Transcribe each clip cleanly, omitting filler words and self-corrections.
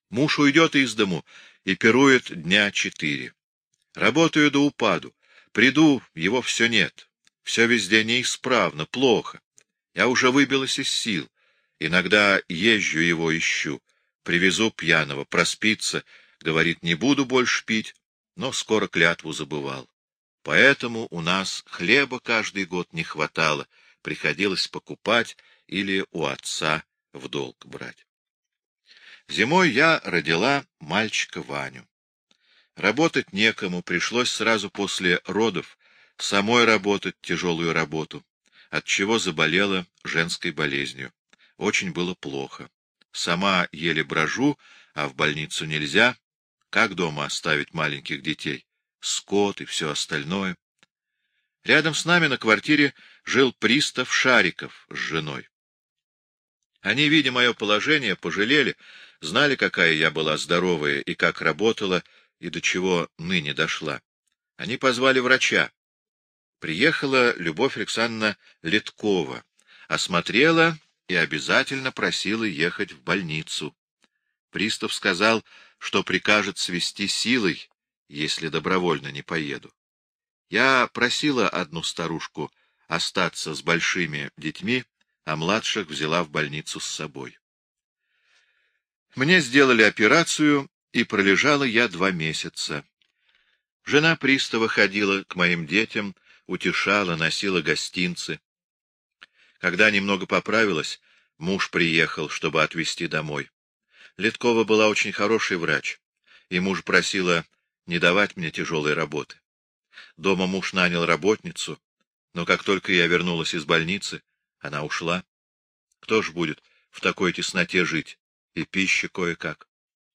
Муж уйдет из дому и пирует дня 4. Работаю до упаду. Приду, его все нет. Все везде неисправно, плохо. Я уже выбилась из сил. Иногда езжу его ищу. Привезу пьяного, проспится. Говорит, не буду больше пить, но скоро клятву забывал. Поэтому у нас хлеба каждый год не хватало. Приходилось покупать или у отца в долг брать. Зимой я родила мальчика Ваню. Работать некому, пришлось сразу после родов самой работать тяжелую работу, отчего заболела женской болезнью. Очень было плохо. Сама еле брожу, а в больницу нельзя. Как дома оставить маленьких детей? Скот и все остальное. Рядом с нами на квартире жил пристав Шариков с женой. Они, видя мое положение, пожалели, знали, какая я была здоровая и как работала, и до чего ныне дошла. Они позвали врача. Приехала Любовь Александровна Леткова, осмотрела и обязательно просила ехать в больницу. Пристав сказал, что прикажет свезти силой, если добровольно не поеду. Я просила одну старушку остаться с большими детьми, а младших взяла в больницу с собой. Мне сделали операцию, и пролежала я 2 месяца. Жена пристава ходила к моим детям, утешала, носила гостинцы. Когда немного поправилась, муж приехал, чтобы отвезти домой. Леткова была очень хороший врач, и муж просила не давать мне тяжелой работы. Дома муж нанял работницу, но как только я вернулась из больницы, она ушла. Кто ж будет в такой тесноте жить? И пища кое-как.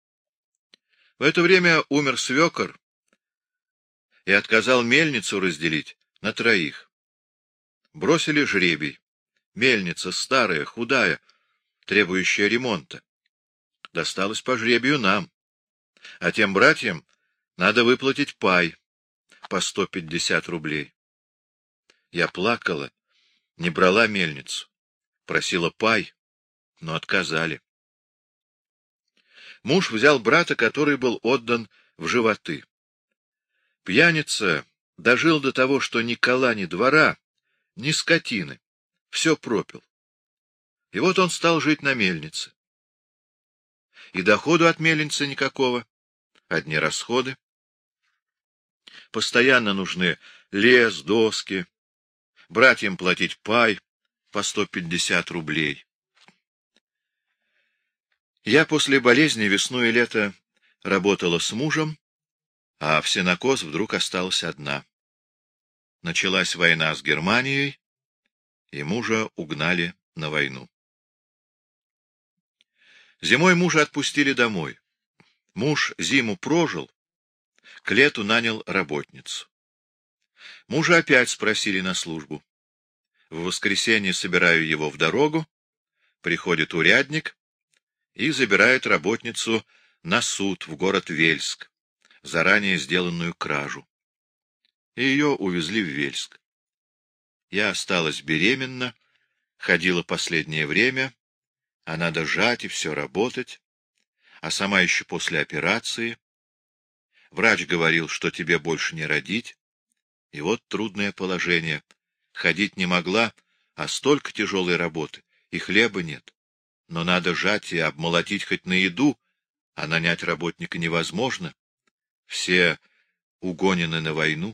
В это время умер свекор и отказал мельницу разделить на 3. Бросили жребий. Мельница старая, худая, требующая ремонта. Досталось по жребию нам. А тем братьям надо выплатить пай по 150 рублей. Я плакала, не брала мельницу, просила пай, но отказали. Муж взял брата, который был отдан в животы. Пьяница дожил до того, что ни кола, ни двора, ни скотины, все пропил. И вот он стал жить на мельнице. И доходу от мельницы никакого, одни расходы. Постоянно нужны лес, доски, братьям платить пай по 150 рублей. Я после болезни весну и лето работала с мужем, а в сенокос вдруг осталась одна. Началась война с Германией, и мужа угнали на войну. Зимой мужа отпустили домой. Муж зиму прожил, к лету нанял работницу. Мужа опять спросили на службу. В воскресенье собираю его в дорогу, приходит урядник и забирает работницу на суд в город Вельск, заранее сделанную кражу. И ее увезли в Вельск. Я осталась беременна, ходила последнее время, а надо жать и все работать, а сама еще после операции. Врач говорил, что тебе больше не родить. И вот трудное положение. Ходить не могла, а столько тяжелой работы, и хлеба нет. Но надо жать и обмолотить хоть на еду, а нанять работника невозможно. Все угонены на войну.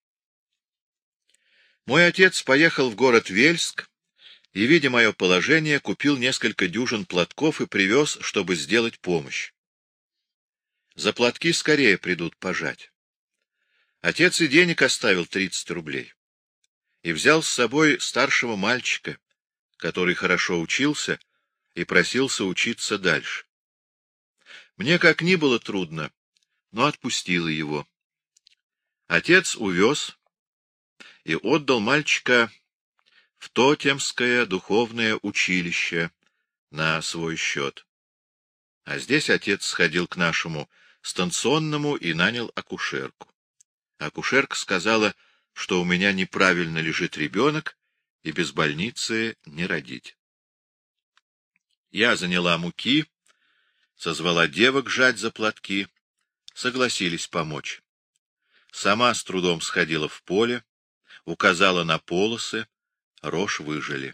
Мой отец поехал в город Вельск и, видя мое положение, купил несколько дюжин платков и привез, чтобы сделать помощь. За платки скорее придут пожать. Отец и денег оставил 30 рублей. И взял с собой старшего мальчика, который хорошо учился и просился учиться дальше. Мне как ни было трудно, но отпустила его. Отец увез и отдал мальчика в Тотемское духовное училище на свой счет. А здесь отец сходил к нашему станционному и нанял акушерку. Акушерка сказала, что у меня неправильно лежит ребенок, и без больницы не родить. Я заняла муки, Созвала девок жать за платки, согласились помочь. Сама с трудом сходила в поле, указала на полосы, рожь выжали.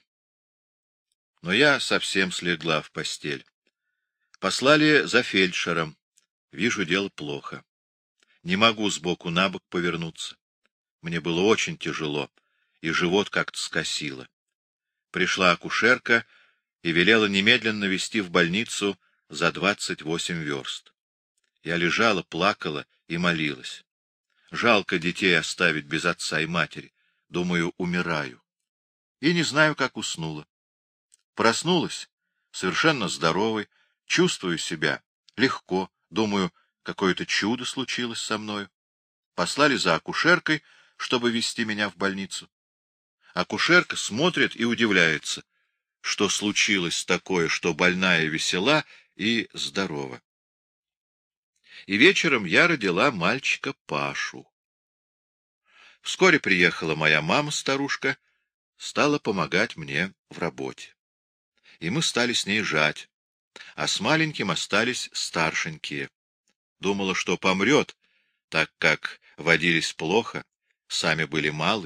Но я совсем слегла в постель. Послали за фельдшером. Вижу, дело плохо. Не могу сбоку на бок повернуться. Мне было очень тяжело, и живот как-то скосило. Пришла акушерка и велела немедленно везти в больницу за 28 верст. Я лежала, плакала и молилась. Жалко детей оставить без отца и матери. Думаю, умираю. И не знаю, как уснула. Проснулась, совершенно здоровой, чувствую себя легко, думаю, какое-то чудо случилось со мною. Послали за акушеркой, чтобы везти меня в больницу. Акушерка смотрит и удивляется, что случилось такое, что больная весела и здорова. И вечером я родила мальчика Пашу. Вскоре приехала моя мама-старушка, стала помогать мне в работе. И мы стали с ней жать, а с маленьким остались старшенькие. Думала, что помрет, так как водились плохо, сами были малы.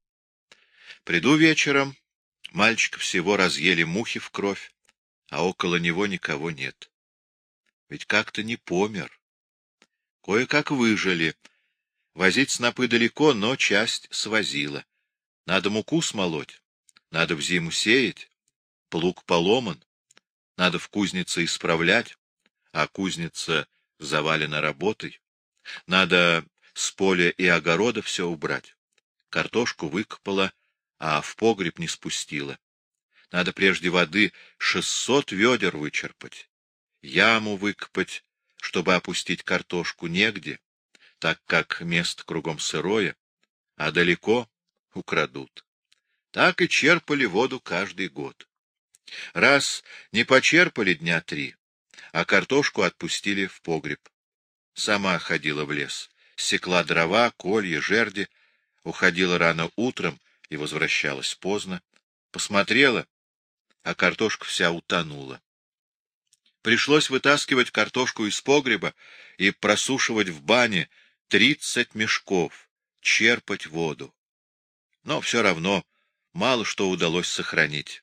Приду вечером, мальчика всего разъели мухи в кровь, а около него никого нет. Ведь как-то не помер. Кое-как выжили. Возить снопы далеко, но часть свозила. Надо муку смолоть, надо в зиму сеять, плуг поломан, надо в кузнице исправлять, а кузница завалена работой. Надо с поля и огорода все убрать. Картошку выкопала, а в погреб не спустила. Надо прежде воды 600 ведер вычерпать, яму выкопать, чтобы опустить картошку, негде, так как место кругом сырое, а далеко украдут. Так и черпали воду каждый год. Раз не почерпали дня 3, а картошку отпустили в погреб. Сама ходила в лес, секла дрова, колья, жерди, уходила рано утром и возвращалась поздно. Посмотрела, а картошка вся утонула. Пришлось вытаскивать картошку из погреба и просушивать в бане 30 мешков, черпать воду. Но все равно мало что удалось сохранить.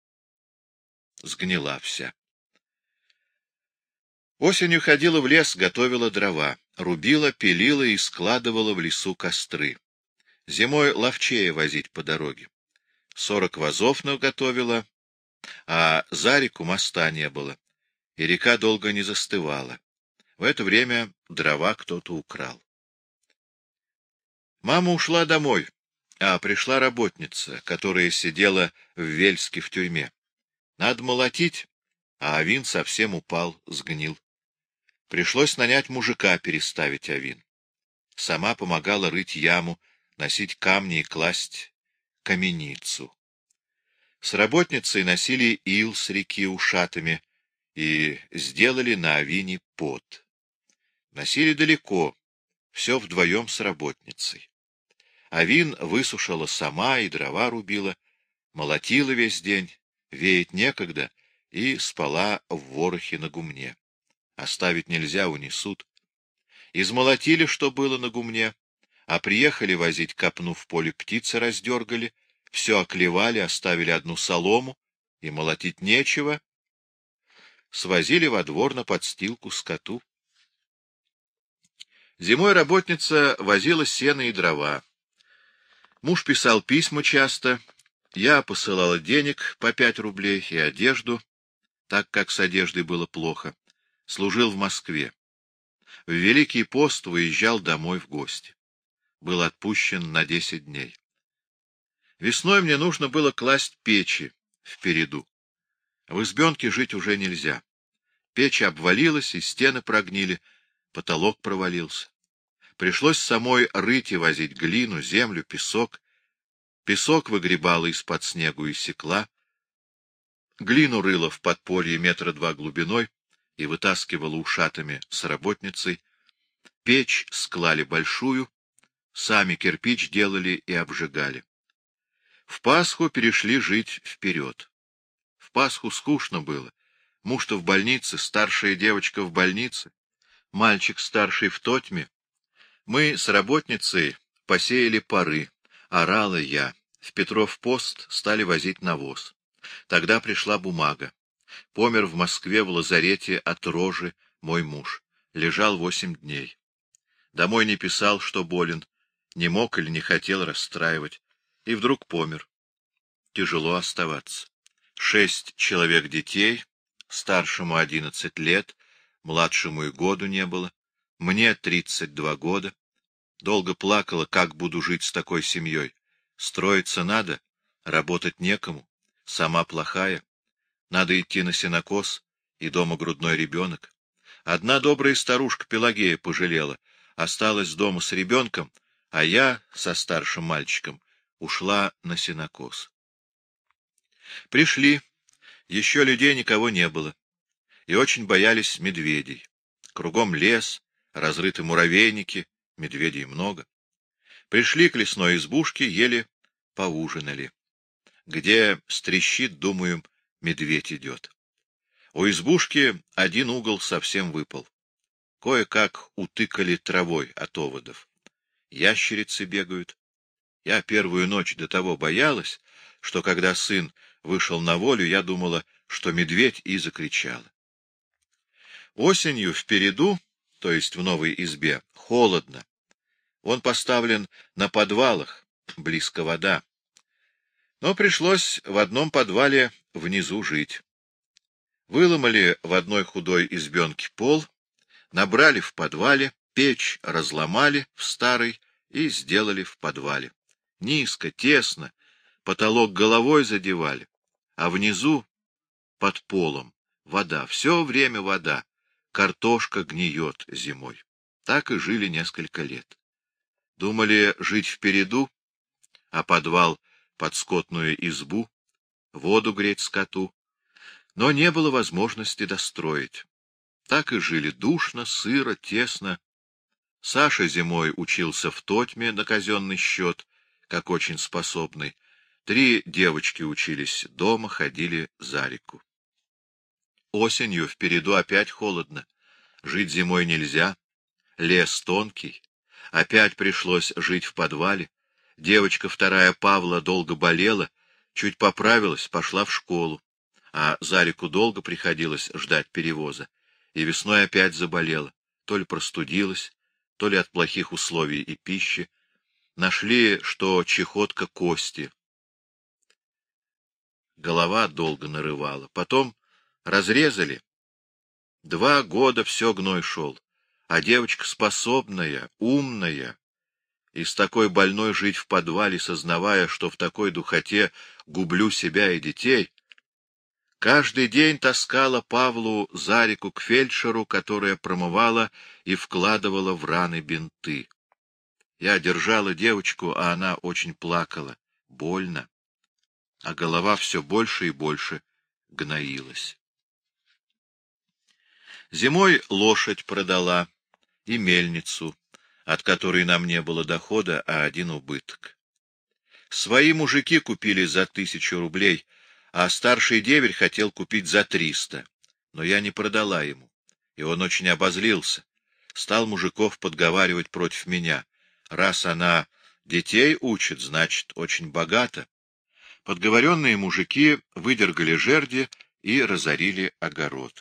Сгнила вся. Осенью ходила в лес, готовила дрова, рубила, пилила и складывала в лесу костры. Зимой ловчее возить по дороге. 40 вазов наготовила, а за реку моста не было, и река долго не застывала. В это время дрова кто-то украл. Мама ушла домой, а пришла работница, которая сидела в Вельске в тюрьме. Надо молотить, а авин совсем упал, сгнил. Пришлось нанять мужика переставить авин. Сама помогала рыть яму, носить камни и класть каменицу. С работницей носили ил с реки ушатами и сделали на авине пот. Носили далеко, все вдвоем с работницей. Авин высушила сама и дрова рубила, молотила весь день, веять некогда, и спала в ворохе на гумне. Оставить нельзя, унесут. Измолотили, что было на гумне, а приехали возить копну в поле, птицы раздергали, все оклевали, оставили одну солому, и молотить нечего. Свозили во двор на подстилку скоту. Зимой работница возила сено и дрова. Муж писал письма часто, я посылала денег по 5 рублей и одежду, так как с одеждой было плохо. Служил в Москве. В Великий пост выезжал домой в гости. Был отпущен на 10 дней. Весной мне нужно было класть печи в переду. В избенке жить уже нельзя. Печь обвалилась, и стены прогнили, потолок провалился. Пришлось самой рыть и возить глину, землю, песок. Песок выгребала из-под снегу и секла. Глину рыла в подполье 2 метра глубиной и вытаскивала ушатами с работницей. Печь склали большую, сами кирпич делали и обжигали. В Пасху перешли жить вперед. В Пасху скучно было. Муж-то в больнице, старшая девочка в больнице, мальчик старший в тотьме. Мы с работницей посеяли поры, орала я. В Петров пост стали возить навоз. Тогда пришла бумага. Помер в Москве в лазарете от рожи мой муж. Лежал 8 дней. Домой не писал, что болен, не мог или не хотел расстраивать. И вдруг помер. Тяжело оставаться. 6 человек детей, старшему 11 лет, младшему и году не было. Мне 32 года. Долго плакала, как буду жить с такой семьей. Строиться надо, работать некому, сама плохая. Надо идти на сенокос, и дома грудной ребенок. Одна добрая старушка Пелагея пожалела, осталась дома с ребенком, а я со старшим мальчиком ушла на сенокос. Пришли, еще людей никого не было, и очень боялись медведей. Кругом лес, разрыты муравейники, медведей много. Пришли к лесной избушке, еле поужинали. Где стрещит, думаю, медведь идет. У избушки один угол совсем выпал. Кое-как утыкали травой от оводов. Ящерицы бегают. Я первую ночь до того боялась, что когда сын вышел на волю, я думала, что медведь, и закричала. Осенью в Переду, то есть в новой избе, холодно. Он поставлен на подвалах, близко вода. Но пришлось в одном подвале внизу жить. Выломали в одной худой избенке пол, набрали в подвале, печь разломали в старой и сделали в подвале. Низко, тесно, потолок головой задевали, а внизу, под полом, вода, все время вода, картошка гниет зимой. Так и жили несколько лет. Думали жить в Переду, а подвал под скотную избу, воду греть скоту, но не было возможности достроить. Так и жили душно, сыро, тесно. Саша зимой учился в тотьме на казенный счет, как очень способный. 3 девочки учились дома, ходили за реку. Осенью в Переду опять холодно. Жить зимой нельзя. Лес тонкий. Опять пришлось жить в подвале. Девочка вторая Павла долго болела, чуть поправилась, пошла в школу. А за реку долго приходилось ждать перевоза. И весной опять заболела. То ли простудилась, то ли от плохих условий и пищи. Нашли, что чехотка кости. Голова долго нарывала. Потом разрезали. 2 года все гной шел. А девочка способная, умная. И с такой больной жить в подвале, сознавая, что в такой духоте гублю себя и детей. Каждый день таскала Павлу за реку к фельдшеру, которая промывала и вкладывала в раны бинты. Я держала девочку, а она очень плакала. Больно. А голова все больше и больше гноилась. Зимой лошадь продала и мельницу, от которой нам не было дохода, а один убыток. Свои мужики купили за 1000 рублей, а старший деверь хотел купить за 300, но я не продала ему, и он очень обозлился, стал мужиков подговаривать против меня. Раз она детей учит, значит, очень богата. Подговоренные мужики выдергали жерди и разорили огород.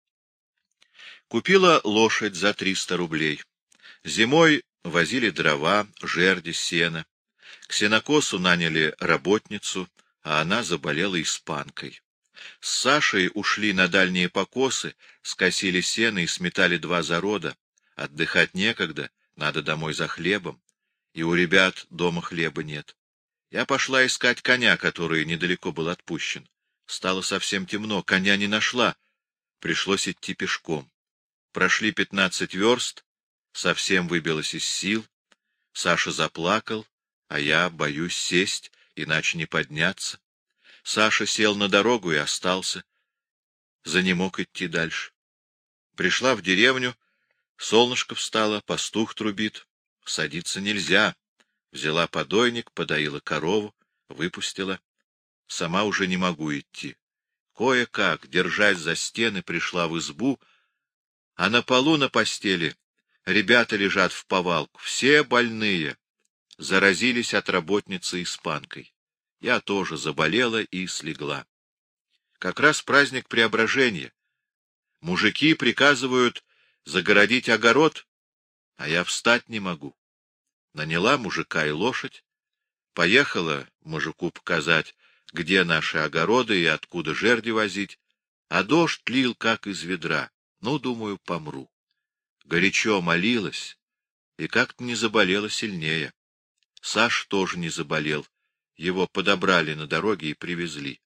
Купила лошадь за 300 рублей. Зимой возили дрова, жерди, сено. К сенокосу наняли работницу, а она заболела испанкой. С Сашей ушли на дальние покосы, скосили сено и сметали 2 зарода. Отдыхать некогда, надо домой за хлебом. И у ребят дома хлеба нет. Я пошла искать коня, который недалеко был отпущен. Стало совсем темно, коня не нашла. Пришлось идти пешком. Прошли 15 верст, совсем выбилась из сил. Саша заплакал, а я боюсь сесть, иначе не подняться. Саша сел на дорогу и остался. Занемог идти дальше. Пришла в деревню, солнышко встало, пастух трубит. Садиться нельзя. Взяла подойник, подоила корову, выпустила. Сама уже не могу идти. Кое-как, держась за стены, пришла в избу, а на полу на постели ребята лежат в повалку, все больные, заразились от работницы испанкой. Я тоже заболела и слегла. Как раз праздник Преображения. Мужики приказывают загородить огород, а я встать не могу. Наняла мужика и лошадь, поехала мужику показать, где наши огороды и откуда жерди возить, а дождь лил, как из ведра. Ну, думаю, помру. Горячо молилась, и как-то не заболела сильнее. Саш тоже не заболел. Его подобрали на дороге и привезли.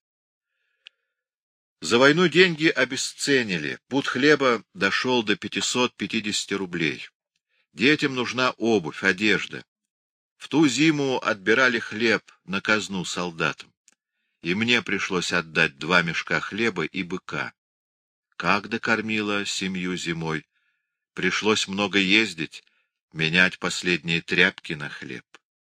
За войну деньги обесценили. Пуд хлеба дошел до 550 рублей. Детям нужна обувь, одежда. В ту зиму отбирали хлеб на казну солдатам. И мне пришлось отдать 2 мешка хлеба и быка. Как докормила семью зимой. Пришлось много ездить, менять последние тряпки на хлеб.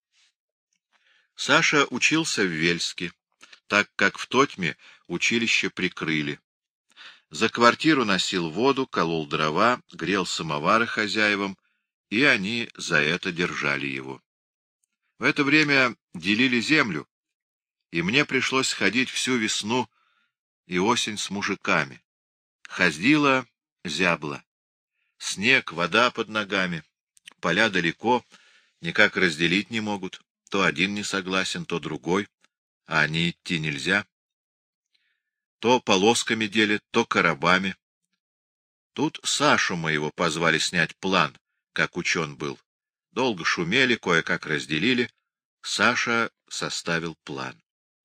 Саша учился в Вельске, так как в Тотьме училище прикрыли. За квартиру носил воду, колол дрова, грел самовары хозяевам, и они за это держали его. В это время делили землю, и мне пришлось ходить всю весну и осень с мужиками. Ходила, зябла. Снег, вода под ногами, поля далеко, никак разделить не могут. То один не согласен, то другой, а они идти нельзя. То полосками делят, то коробами. Тут Сашу моего позвали снять план, как учен был. Долго шумели, кое-как разделили. Саша составил план.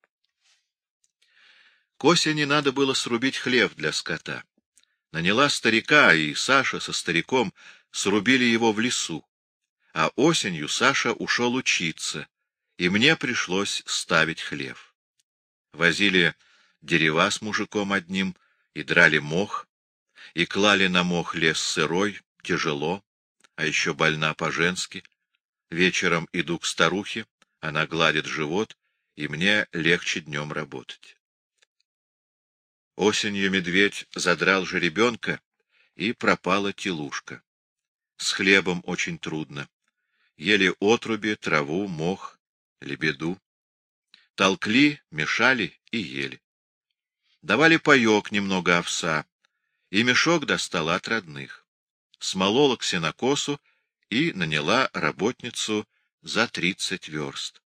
К осени надо было срубить хлев для скота. Наняла старика, и Саша со стариком срубили его в лесу. А осенью Саша ушел учиться, и мне пришлось ставить хлев. Возили дерева с мужиком одним, и драли мох, и клали на мох лес сырой, тяжело, а еще больна по-женски. Вечером иду к старухе, она гладит живот, и мне легче днем работать. Осенью медведь задрал жеребенка, и пропала телушка. С хлебом очень трудно. Ели отруби, траву, мох, лебеду. Толкли, мешали и ели. Давали паек, немного овса, и мешок достала от родных. Смолола к сенокосу и наняла работницу за 30 верст.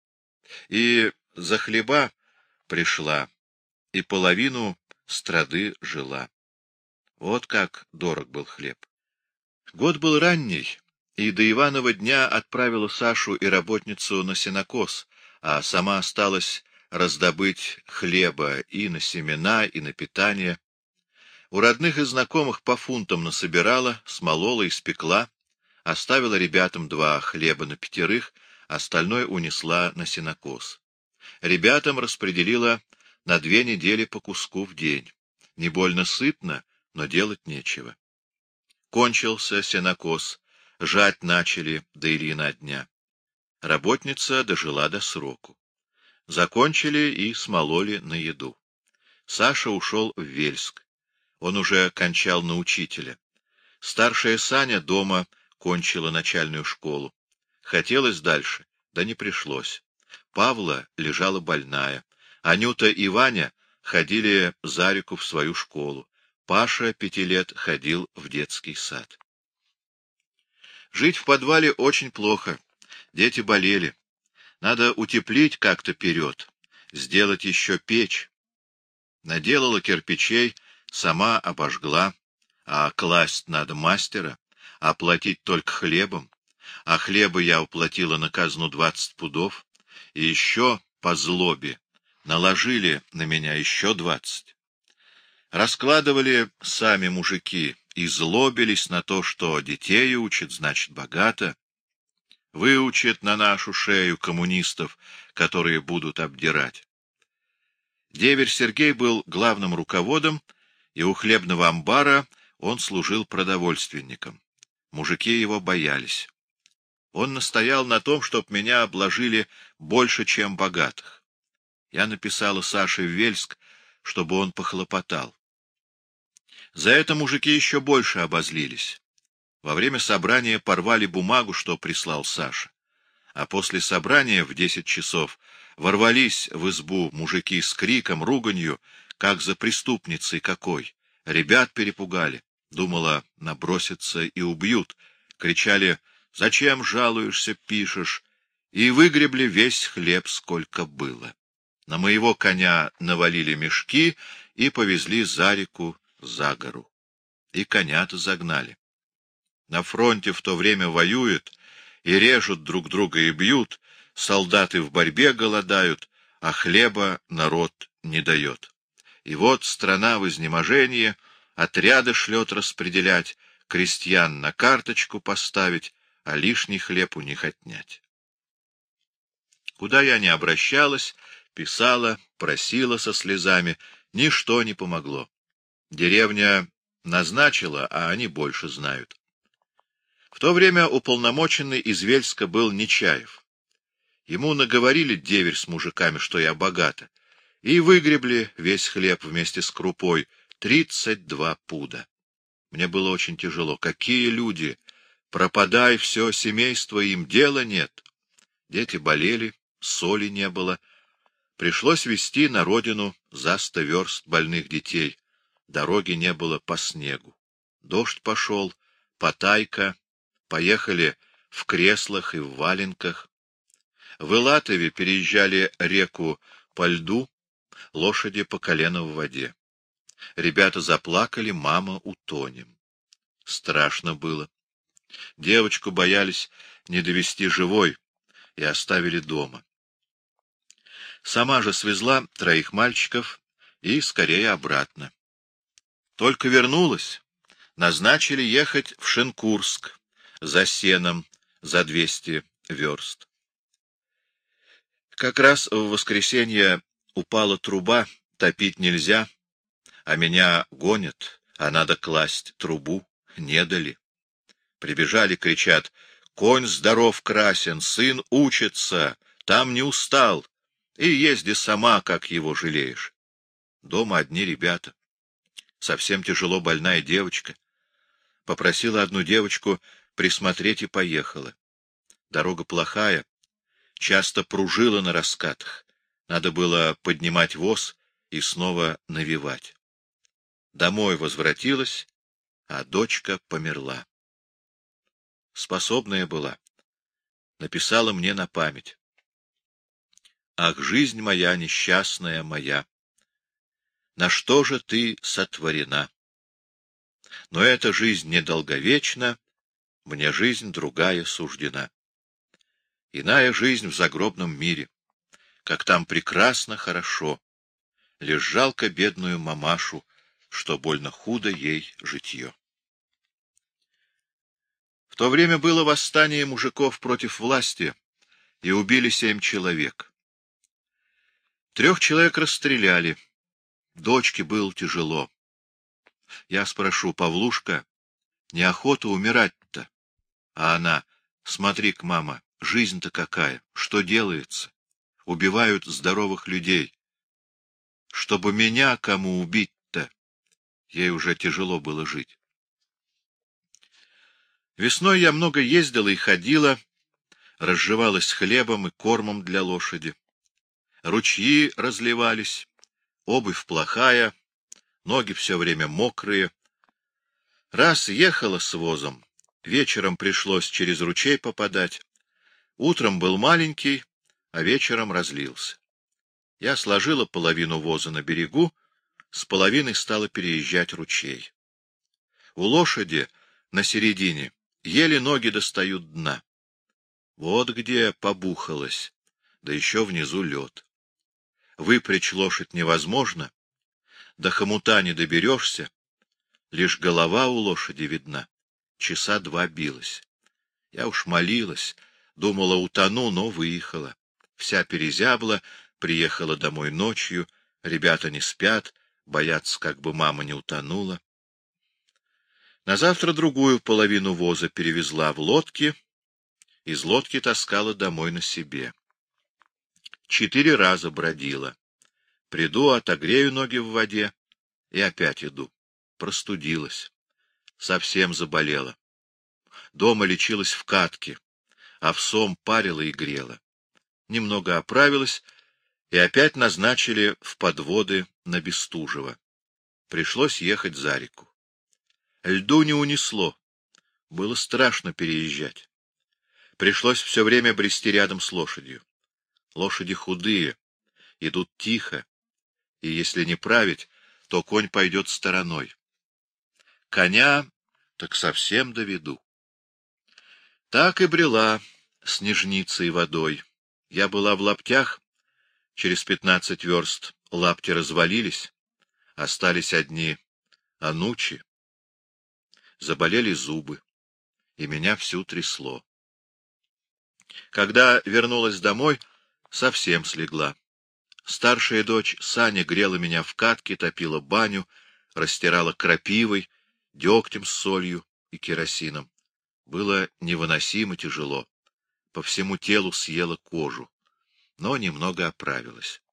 И за хлеба пришла, и половину страды жила. Вот как дорог был хлеб. Год был ранний, и до Иванова дня отправила Сашу и работницу на сенокос, а сама осталась раздобыть хлеба и на семена, и на питание. У родных и знакомых по фунтам насобирала, смолола и спекла, оставила ребятам 2 хлеба на 5, остальное унесла на сенокос. Ребятам распределила на 2 недели по куску в день. Не больно сытно, но делать нечего. Кончился сенокос, жать начали до Ильина дня. Работница дожила до сроку. Закончили и смололи на еду. Саша ушел в Вельск. Он уже кончал на учителя. Старшая Саня дома кончила начальную школу. Хотелось дальше, да не пришлось. Павла лежала больная. Анюта и Ваня ходили за реку в свою школу. Паша 5 лет ходил в детский сад. Жить в подвале очень плохо. Дети болели. Надо утеплить как-то вперед, сделать еще печь. Наделала кирпичей, сама обожгла, а класть надо мастера, а платить только хлебом. А хлеба я уплатила на казну 20 пудов, и еще по злобе наложили на меня еще 20. Раскладывали сами мужики и злобились на то, что детей учат, значит, богато. Выучат на нашу шею коммунистов, которые будут обдирать. Деверь Сергей был главным руководом, и у хлебного амбара он служил продовольственником. Мужики его боялись. Он настоял на том, чтоб меня обложили больше, чем богатых. Я написала Саше в Вельск, чтобы он похлопотал. За это мужики еще больше обозлились. Во время собрания порвали бумагу, что прислал Саша. А после собрания в 10 часов ворвались в избу мужики с криком, руганью, как за преступницей какой. Ребят перепугали. Думала, набросятся и убьют. Кричали: «Зачем жалуешься, пишешь?» И выгребли весь хлеб, сколько было. На моего коня навалили мешки и повезли за реку, за гору. И коня-то загнали. На фронте в то время воюют, и режут друг друга и бьют, солдаты в борьбе голодают, а хлеба народ не дает. И вот страна в изнеможении, отряды шлет распределять, крестьян на карточку поставить, а лишний хлеб у них отнять. Куда я ни обращалась, писала, просила со слезами, ничто не помогло. Деревня назначила, а они больше знают. В то время уполномоченный из Вельска был Нечаев. Ему наговорили деверь с мужиками, что я богата, и выгребли весь хлеб вместе с крупой, 32 пуда. Мне было очень тяжело. Какие люди! Пропадай все, семейство, им дела нет. Дети болели, соли не было. Пришлось везти на родину за 100 верст больных детей. Дороги не было по снегу. Дождь пошел, потайка. Поехали в креслах и в валенках. В Илатове переезжали реку по льду, лошади по колено в воде. Ребята заплакали: «Мама, утонем». Страшно было. Девочку боялись не довести живой и оставили дома. Сама же свезла 3 мальчиков и скорее обратно. Только вернулась, назначили ехать в Шенкурск за сеном, за 200 верст. Как раз в воскресенье упала труба, топить нельзя, а меня гонят, а надо класть трубу, не дали. Прибежали, кричат: «Конь здоров, красен, сын учится, там не устал, и езди сама, как его жалеешь». Дома одни ребята. Совсем тяжело больная девочка. Попросила одну девочку присмотреть и поехала. Дорога плохая, часто пружила на раскатах. Надо было поднимать воз и снова навевать. Домой возвратилась, а дочка померла. Способная была. Написала мне на память: «Ах, жизнь моя, несчастная моя, на что же ты сотворена? Но эта жизнь недолговечна, мне жизнь другая суждена. Иная жизнь в загробном мире, как там прекрасно, хорошо, лишь жалко бедную мамашу, что больно худо ей житье». В то время было восстание мужиков против власти, и убили 7 человек. 3 человек расстреляли. Дочке было тяжело. Я спрошу: «Павлушка, неохота умирать-то?» А она: «Смотри-ка, мама, жизнь-то какая, что делается? Убивают здоровых людей. Чтобы меня кому убить-то?» Ей уже тяжело было жить. Весной я много ездила и ходила, разживалась хлебом и кормом для лошади. Ручьи разливались, обувь плохая, ноги все время мокрые. Раз ехала с возом, вечером пришлось через ручей попадать. Утром был маленький, а вечером разлился. Я сложила половину воза на берегу, с половиной стала переезжать ручей. У лошади на середине еле ноги достают дна. Вот где побухалась, да еще внизу лед. Выпрячь лошадь невозможно, до хомута не доберешься, лишь голова у лошади видна. Часа 2 билась. Я уж молилась, думала, утону, но выехала. Вся перезябла, приехала домой ночью, ребята не спят, боятся, как бы мама не утонула. Назавтра другую половину воза перевезла в лодке, из лодки таскала домой на себе. 4 раза бродила. Приду, отогрею ноги в воде и опять иду. Простудилась. Совсем заболела. Дома лечилась в катке, овсом парила и грела. Немного оправилась, и опять назначили в подводы на Бестужево. Пришлось ехать за реку. Льду не унесло. Было страшно переезжать. Пришлось все время брести рядом с лошадью. Лошади худые, идут тихо, и если не править, то конь пойдет стороной. Коня так совсем доведу. Так и брела снежницей водой. Я была в лаптях, через 15 верст лапти развалились, остались одни анучи. Заболели зубы, и меня всю трясло. Когда вернулась домой, совсем слегла. Старшая дочь Саня грела меня в катке, топила баню, растирала крапивой, дегтем с солью и керосином. Было невыносимо тяжело. По всему телу съела кожу, но немного оправилась.